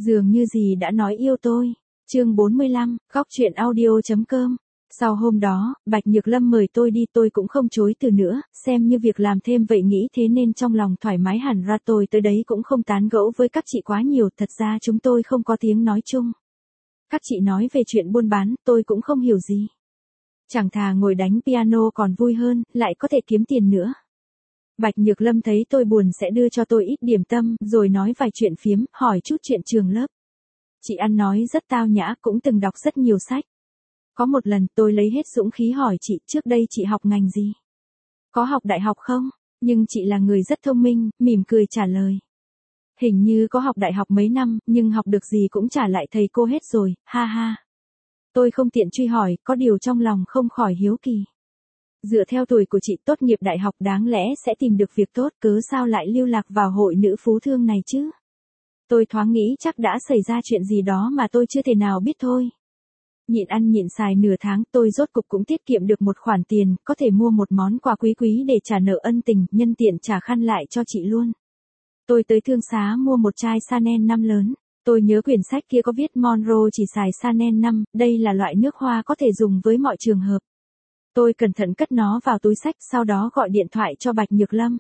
Dường như gì đã nói yêu tôi. Chương 45, góc truyện audio.com. Sau hôm đó, Bạch Nhược Lâm mời tôi đi, tôi cũng không chối từ nữa, xem như việc làm thêm vậy nghĩ thế nên trong lòng thoải mái hẳn ra. Tôi tới đấy cũng không tán gẫu với các chị quá nhiều, thật ra chúng tôi không có tiếng nói chung. Các chị nói về chuyện buôn bán, tôi cũng không hiểu gì. Chẳng thà ngồi đánh piano còn vui hơn, lại có thể kiếm tiền nữa. Bạch Nhược Lâm thấy tôi buồn sẽ đưa cho tôi ít điểm tâm, rồi nói vài chuyện phiếm, hỏi chút chuyện trường lớp. Chị ăn nói rất tao nhã, cũng từng đọc rất nhiều sách. Có một lần tôi lấy hết dũng khí hỏi chị, trước đây chị học ngành gì? Có học đại học không? Nhưng chị là người rất thông minh, mỉm cười trả lời. Hình như có học đại học mấy năm, nhưng học được gì cũng trả lại thầy cô hết rồi, ha ha. Tôi không tiện truy hỏi, có điều trong lòng không khỏi hiếu kỳ. Dựa theo tuổi của chị tốt nghiệp đại học đáng lẽ sẽ tìm được việc tốt, cớ sao lại lưu lạc vào hội nữ phú thương này chứ? Tôi thoáng nghĩ chắc đã xảy ra chuyện gì đó mà tôi chưa thể nào biết thôi. Nhịn ăn nhịn xài nửa tháng, tôi rốt cục cũng tiết kiệm được một khoản tiền, có thể mua một món quà quý quý để trả nợ ân tình, nhân tiện trả khăn lại cho chị luôn. Tôi tới thương xá mua một chai Chanel 5 lớn. Tôi nhớ quyển sách kia có viết Monroe chỉ xài Chanel 5, đây là loại nước hoa có thể dùng với mọi trường hợp. Tôi cẩn thận cất nó vào túi sách, sau đó gọi điện thoại cho Bạch Nhược Lâm.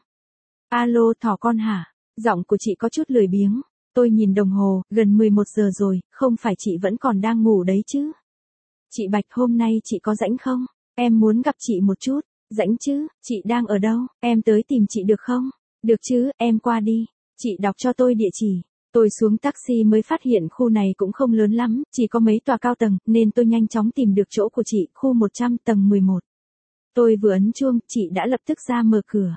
Alo, thỏ con hả? Giọng của chị có chút lười biếng. Tôi nhìn đồng hồ, gần 11 giờ rồi, không phải chị vẫn còn đang ngủ đấy chứ? Chị Bạch, hôm nay chị có rảnh không? Em muốn gặp chị một chút. Rảnh chứ, chị đang ở đâu? Em tới tìm chị được không? Được chứ, em qua đi. Chị đọc cho tôi địa chỉ. Tôi xuống taxi mới phát hiện khu này cũng không lớn lắm, chỉ có mấy tòa cao tầng, nên tôi nhanh chóng tìm được chỗ của chị, khu 100 tầng 11. Tôi vừa ấn chuông, chị đã lập tức ra mở cửa.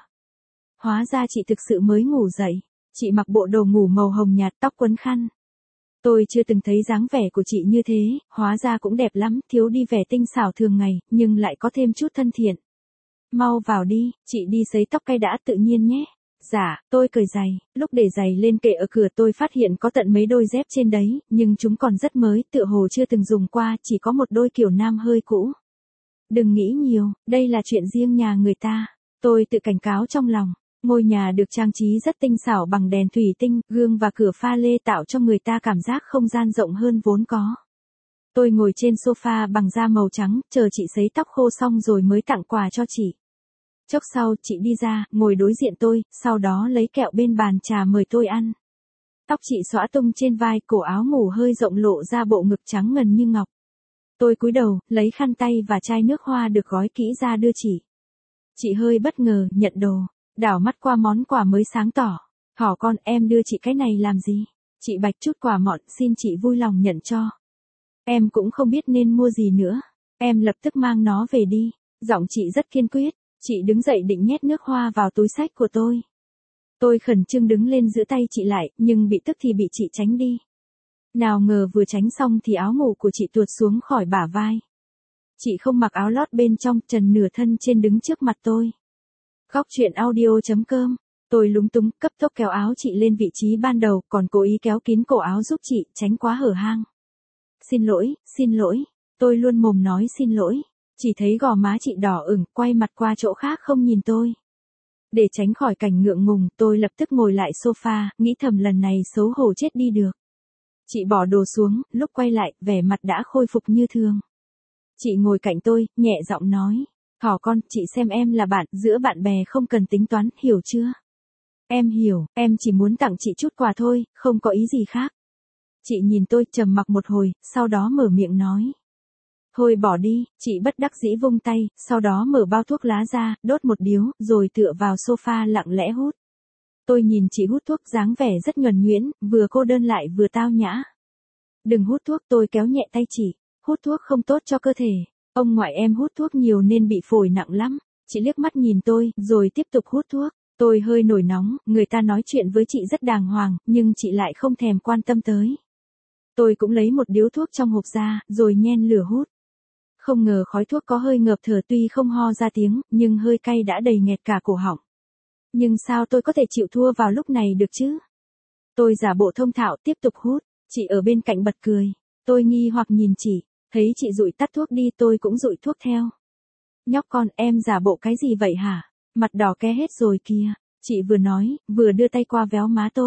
Hóa ra chị thực sự mới ngủ dậy. Chị mặc bộ đồ ngủ màu hồng nhạt, tóc quấn khăn. Tôi chưa từng thấy dáng vẻ của chị như thế, hóa ra cũng đẹp lắm, thiếu đi vẻ tinh xảo thường ngày, nhưng lại có thêm chút thân thiện. Mau vào đi, chị đi sấy tóc cái đã, tự nhiên nhé. Dạ, tôi cởi giày, lúc để giày lên kệ ở cửa tôi phát hiện có tận mấy đôi dép trên đấy, nhưng chúng còn rất mới, tựa hồ chưa từng dùng qua, chỉ có một đôi kiểu nam hơi cũ. Đừng nghĩ nhiều, đây là chuyện riêng nhà người ta. Tôi tự cảnh cáo trong lòng. Ngôi nhà được trang trí rất tinh xảo bằng đèn thủy tinh, gương và cửa pha lê tạo cho người ta cảm giác không gian rộng hơn vốn có. Tôi ngồi trên sofa bằng da màu trắng, chờ chị sấy tóc khô xong rồi mới tặng quà cho chị. Chốc sau, chị đi ra, ngồi đối diện tôi, sau đó lấy kẹo bên bàn trà mời tôi ăn. Tóc chị xõa tung trên vai, cổ áo ngủ hơi rộng lộ ra bộ ngực trắng ngần như ngọc. Tôi cúi đầu, lấy khăn tay và chai nước hoa được gói kỹ ra đưa chị. Chị hơi bất ngờ, nhận đồ. Đảo mắt qua món quà mới sáng tỏ. Thỏ con, em đưa chị cái này làm gì? Chị Bạch, chút quà mọn, xin chị vui lòng nhận cho. Em cũng không biết nên mua gì nữa. Em lập tức mang nó về đi. Giọng chị rất kiên quyết. Chị đứng dậy định nhét nước hoa vào túi xách của tôi. Tôi khẩn trương đứng lên giữ tay chị lại, nhưng bị tức thì bị chị tránh đi. Nào ngờ vừa tránh xong thì áo ngủ của chị tuột xuống khỏi bả vai. Chị không mặc áo lót bên trong, trần nửa thân trên đứng trước mặt tôi. Góc truyện audio.com. Tôi lúng túng, cấp tốc kéo áo chị lên vị trí ban đầu, còn cố ý kéo kín cổ áo giúp chị, tránh quá hở hang. Xin lỗi. Tôi luôn mồm nói xin lỗi. Chỉ thấy gò má chị đỏ ửng, quay mặt qua chỗ khác không nhìn tôi. Để tránh khỏi cảnh ngượng ngùng, tôi lập tức ngồi lại sofa, nghĩ thầm lần này xấu hổ chết đi được. Chị bỏ đồ xuống, lúc quay lại, vẻ mặt đã khôi phục như thường. Chị ngồi cạnh tôi, nhẹ giọng nói. Thỏ con, chị xem em là bạn, giữa bạn bè không cần tính toán, hiểu chưa? Em hiểu, em chỉ muốn tặng chị chút quà thôi, không có ý gì khác. Chị nhìn tôi trầm mặc một hồi, sau đó mở miệng nói. Thôi bỏ đi, chị bất đắc dĩ vung tay, sau đó mở bao thuốc lá ra, đốt một điếu, rồi tựa vào sofa lặng lẽ hút. Tôi nhìn chị hút thuốc dáng vẻ rất nhuần nhuyễn, vừa cô đơn lại vừa tao nhã. Đừng hút thuốc, tôi kéo nhẹ tay chị. Hút thuốc không tốt cho cơ thể. Ông ngoại em hút thuốc nhiều nên bị phổi nặng lắm. Chị liếc mắt nhìn tôi, rồi tiếp tục hút thuốc. Tôi hơi nổi nóng, người ta nói chuyện với chị rất đàng hoàng, nhưng chị lại không thèm quan tâm tới. Tôi cũng lấy một điếu thuốc trong hộp ra, rồi nhen lửa hút. Không ngờ khói thuốc có hơi ngợp thở, tuy không ho ra tiếng, nhưng hơi cay đã đầy nghẹt cả cổ họng. Nhưng sao tôi có thể chịu thua vào lúc này được chứ? Tôi giả bộ thông thạo tiếp tục hút, chị ở bên cạnh bật cười. Tôi nghi hoặc nhìn chị, thấy chị dụi tắt thuốc đi tôi cũng dụi thuốc theo. Nhóc con, em giả bộ cái gì vậy hả? Mặt đỏ ke hết rồi kìa. Chị vừa nói, vừa đưa tay qua véo má tôi.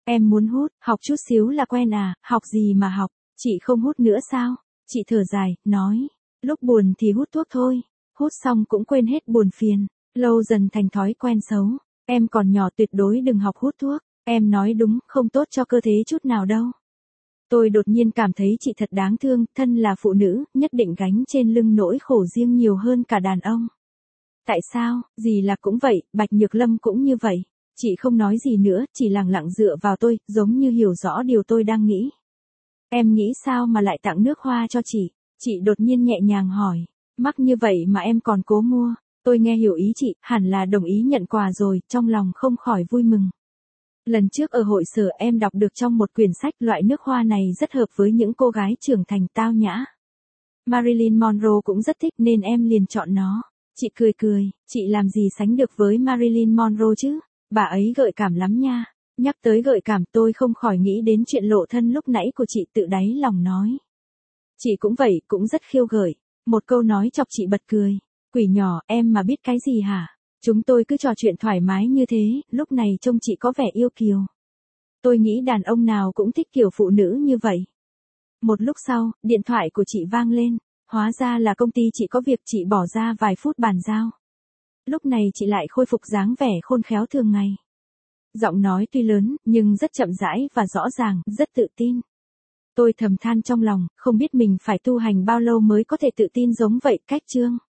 Em muốn hút, học chút xíu là quen à, học gì mà học, chị không hút nữa sao? Chị thở dài, nói, lúc buồn thì hút thuốc thôi, hút xong cũng quên hết buồn phiền, lâu dần thành thói quen xấu. Em còn nhỏ tuyệt đối đừng học hút thuốc, em nói đúng, không tốt cho cơ thể chút nào đâu. Tôi đột nhiên cảm thấy chị thật đáng thương, thân là phụ nữ, nhất định gánh trên lưng nỗi khổ riêng nhiều hơn cả đàn ông. Tại sao, dì là cũng vậy, Bạch Nhược Lâm cũng như vậy. Chị không nói gì nữa, chỉ lặng lặng dựa vào tôi, giống như hiểu rõ điều tôi đang nghĩ. Em nghĩ sao mà lại tặng nước hoa cho chị? Chị đột nhiên nhẹ nhàng hỏi. Mắc như vậy mà em còn cố mua. Tôi nghe hiểu ý chị, hẳn là đồng ý nhận quà rồi, trong lòng không khỏi vui mừng. Lần trước ở hội sở em đọc được trong một quyển sách loại nước hoa này rất hợp với những cô gái trưởng thành tao nhã. Marilyn Monroe cũng rất thích nên em liền chọn nó. Chị cười cười, chị làm gì sánh được với Marilyn Monroe chứ? Bà ấy gợi cảm lắm nha. Nhắc tới gợi cảm tôi không khỏi nghĩ đến chuyện lộ thân lúc nãy của chị tự đáy lòng nói. Chị cũng vậy, cũng rất khiêu gợi. Một câu nói chọc chị bật cười. Quỷ nhỏ, em mà biết cái gì hả? Chúng tôi cứ trò chuyện thoải mái như thế, lúc này trông chị có vẻ yêu kiều. Tôi nghĩ đàn ông nào cũng thích kiểu phụ nữ như vậy. Một lúc sau, điện thoại của chị vang lên. Hóa ra là công ty chị có việc, chị bỏ ra vài phút bàn giao. Lúc này chị lại khôi phục dáng vẻ khôn khéo thường ngày. Giọng nói tuy lớn, nhưng rất chậm rãi và rõ ràng, rất tự tin. Tôi thầm than trong lòng, không biết mình phải tu hành bao lâu mới có thể tự tin giống vậy, cách Trương.